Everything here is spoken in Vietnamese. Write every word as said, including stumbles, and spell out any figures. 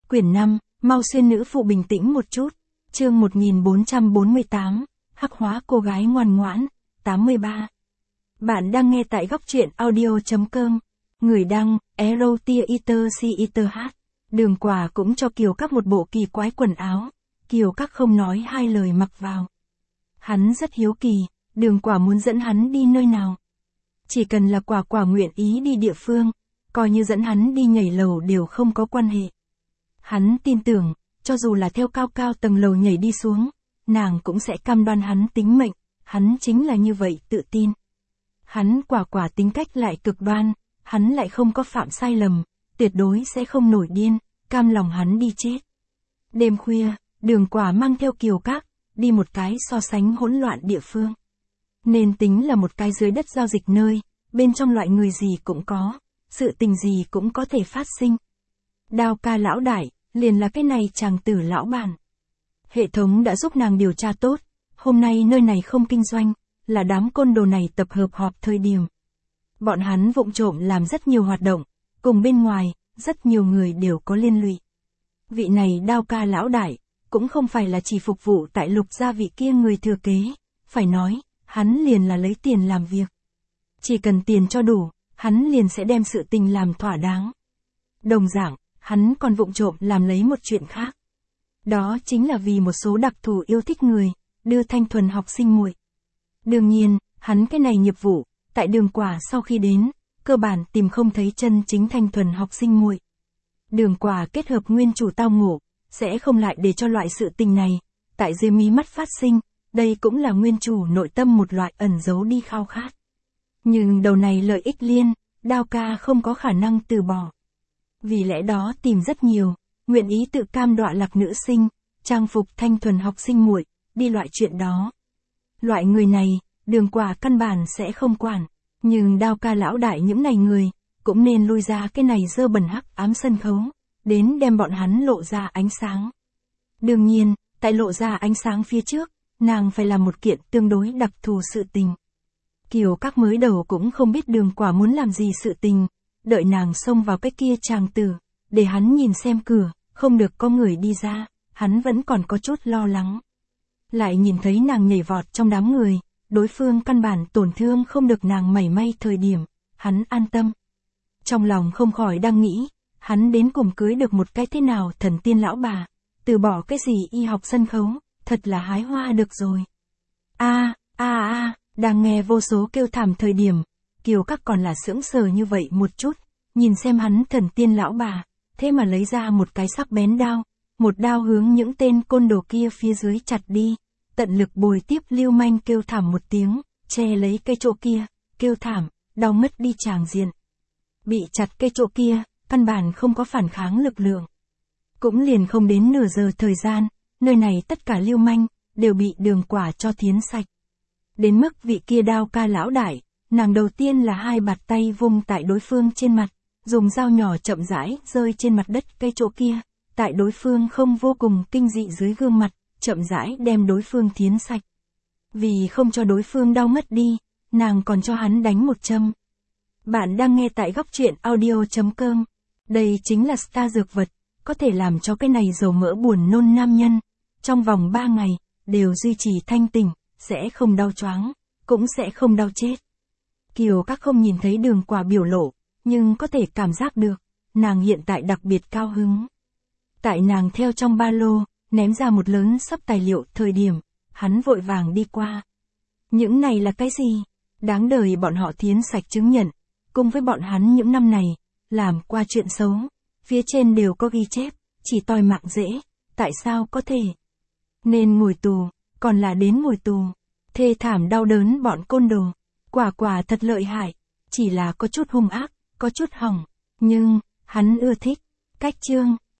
Quyển năm, mau xuyên nữ phụ bình tĩnh một chút. Chương một nghìn bốn trăm bốn mươi tám, hắc hóa cô gái ngoan ngoãn, tám mươi ba. Bạn đang nghe tại góc truyện audio.com. Người đăng, Erotia Eater C Eater H. Đường Quả cũng cho Kiều Các một bộ kỳ quái quần áo. Kiều Các không nói hai lời mặc vào. Hắn rất hiếu kỳ, Đường Quả muốn dẫn hắn đi nơi nào. Chỉ cần là Quả Quả nguyện ý đi địa phương, coi như dẫn hắn đi nhảy lầu đều không có quan hệ. Hắn tin tưởng, cho dù là theo cao cao tầng lầu nhảy đi xuống, nàng cũng sẽ cam đoan hắn tính mệnh, hắn chính là như vậy tự tin. Hắn Quả Quả tính cách lại cực đoan, hắn lại không có phạm sai lầm, tuyệt đối sẽ không nổi điên, cam lòng hắn đi chết. Đêm khuya, Đường Quả mang theo Kiều Các, đi một cái so sánh hỗn loạn địa phương. Nên tính là một cái dưới đất giao dịch nơi, bên trong loại người gì cũng có, sự tình gì cũng có thể phát sinh. Đao ca lão đại, liền là cái này chàng tử lão bản. Hệ thống đã giúp nàng điều tra tốt, hôm nay nơi này không kinh doanh, là đám côn đồ này tập hợp họp thời điểm. Bọn hắn vụng trộm làm rất nhiều hoạt động, cùng bên ngoài, rất nhiều người đều có liên lụy. Vị này đao ca lão đại, cũng không phải là chỉ phục vụ tại Lục gia vị kia người thừa kế, phải nói, hắn liền là lấy tiền làm việc. Chỉ cần tiền cho đủ, hắn liền sẽ đem sự tình làm thỏa đáng. Đồng dạng, hắn còn vụng trộm làm lấy một chuyện khác. Đó chính là vì một số đặc thù yêu thích người, đưa thanh thuần học sinh muội. Đương nhiên, hắn cái này nghiệp vụ, tại Đường Quả sau khi đến, cơ bản tìm không thấy chân chính thanh thuần học sinh muội. Đường Quả kết hợp nguyên chủ tao ngộ, sẽ không lại để cho loại sự tình này, tại dưới mí mắt phát sinh, đây cũng là nguyên chủ nội tâm một loại ẩn giấu đi khao khát. Nhưng đầu này lợi ích liên, đao ca không có khả năng từ bỏ. Vì lẽ đó tìm rất nhiều, nguyện ý tự cam đọa lạc nữ sinh, trang phục thanh thuần học sinh muội, đi loại chuyện đó. Loại người này, Đường Quả căn bản sẽ không quản, nhưng đao ca lão đại những này người, cũng nên lui ra cái này dơ bẩn hắc ám sân khấu, đến đem bọn hắn lộ ra ánh sáng. Đương nhiên, tại lộ ra ánh sáng phía trước, nàng phải làm một kiện tương đối đặc thù sự tình. Kiều Các mới đầu cũng không biết Đường Quả muốn làm gì sự tình, đợi nàng xông vào cái kia chàng tử, để hắn nhìn xem cửa, không được có người đi ra, hắn vẫn còn có chút lo lắng. Lại nhìn thấy nàng nhảy vọt trong đám người, đối phương căn bản tổn thương không được nàng mảy may thời điểm, hắn an tâm. Trong lòng không khỏi đang nghĩ, hắn đến cùng cưới được một cái thế nào thần tiên lão bà, từ bỏ cái gì y học sân khấu, thật là hái hoa được rồi. A, a a, đang nghe vô số kêu thảm thời điểm, Kiều Các còn là sững sờ như vậy một chút, nhìn xem hắn thần tiên lão bà, thế mà lấy ra một cái sắc bén đao, một đao hướng những tên côn đồ kia phía dưới chặt đi, tận lực bồi tiếp lưu manh kêu thảm một tiếng, che lấy cây chỗ kia, kêu thảm, đau mất đi tràng diện. Bị chặt cây chỗ kia, căn bản không có phản kháng lực lượng. Cũng liền không đến nửa giờ thời gian, nơi này tất cả lưu manh, đều bị Đường Quả cho thiến sạch. Đến mức vị kia đao ca lão đại, nàng đầu tiên là hai bạt tay vung tại đối phương trên mặt, dùng dao nhỏ chậm rãi rơi trên mặt đất cây chỗ kia, tại đối phương không vô cùng kinh dị dưới gương mặt, chậm rãi đem đối phương thiến sạch. Vì không cho đối phương đau mất đi, nàng còn cho hắn đánh một châm. Bạn đang nghe tại góc truyện audio.com. Đây chính là star dược vật, có thể làm cho cái này dầu mỡ buồn nôn nam nhân, trong vòng ba ngày, đều duy trì thanh tỉnh, sẽ không đau choáng, cũng sẽ không đau chết. Kiều Các không nhìn thấy Đường Quả biểu lộ, nhưng có thể cảm giác được, nàng hiện tại đặc biệt cao hứng. Tại nàng theo trong ba lô, ném ra một lớn sấp tài liệu thời điểm, hắn vội vàng đi qua. Những này là cái gì? Đáng đời bọn họ thiến sạch chứng nhận, cùng với bọn hắn những năm này, làm qua chuyện xấu, phía trên đều có ghi chép, chỉ toi mạng dễ, tại sao có thể? Nên ngồi tù, còn là đến ngồi tù, thê thảm đau đớn bọn côn đồ, Quả Quả thật lợi hại, chỉ là có chút hung ác, có chút hỏng, nhưng, hắn ưa thích. Cách chương,